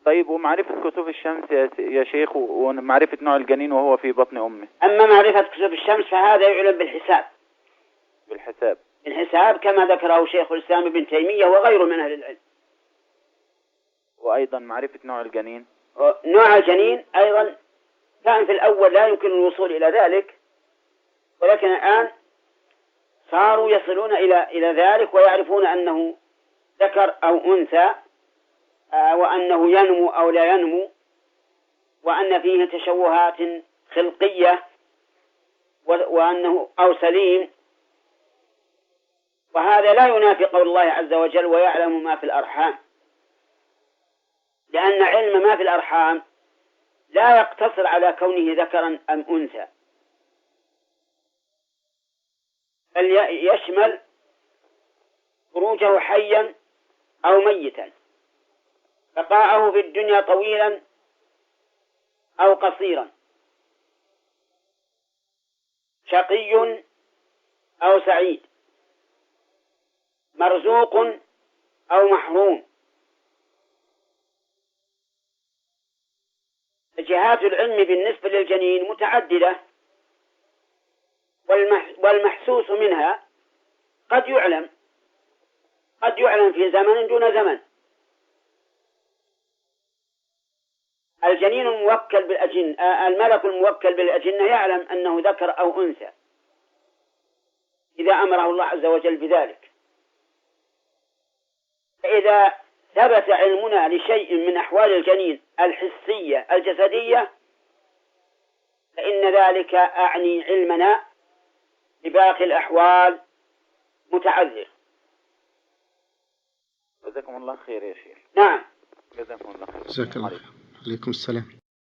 طيب ومعرفة كسوف الشمس يا شيخ، ومعرفة نوع الجنين وهو في بطن أمه؟ أما معرفة كسوف الشمس فهذا يعلم بالحساب. بالحساب كما ذكره شيخ الإسلام ابن تيمية وغيره من أهل العلم. وأيضا معرفة نوع الجنين. نوع الجنين أيضا كان في الأول لا يمكن الوصول إلى ذلك، ولكن الآن صاروا يصلون إلى ذلك ويعرفون أنه ذكر أو أنثى، وأنه ينمو أو لا ينمو، وأن فيه تشوهات خلقية، وأنه أو سليم. وهذا لا ينافي قول الله عز وجل ويعلم ما في الأرحام، لأن علم ما في الأرحام لا يقتصر على كونه ذكرا أم أنثى، بل يشمل خروجه حيا أو ميتا، بقاءه في الدنيا طويلا أو قصيرا، شقي أو سعيد، مرزوق أو محروم. جهات العلم بالنسبة للجنين متعددة، والمحسوس منها قد يعلم في زمن دون زمن. الجنين الموكل بالأجنة، الملك الموكل بالأجنة يعلم أنه ذكر أو أنثى إذا أمره الله عز وجل بذلك. فإذا ثبت علمنا لشيء من أحوال الجنين الحسية الجسدية فإن ذلك أعني علمنا بباقي الأحوال متعذر. جزاكم الله خير يا شيخ. نعم. جزاكم الله خير. جزاك الله. عليكم السلام.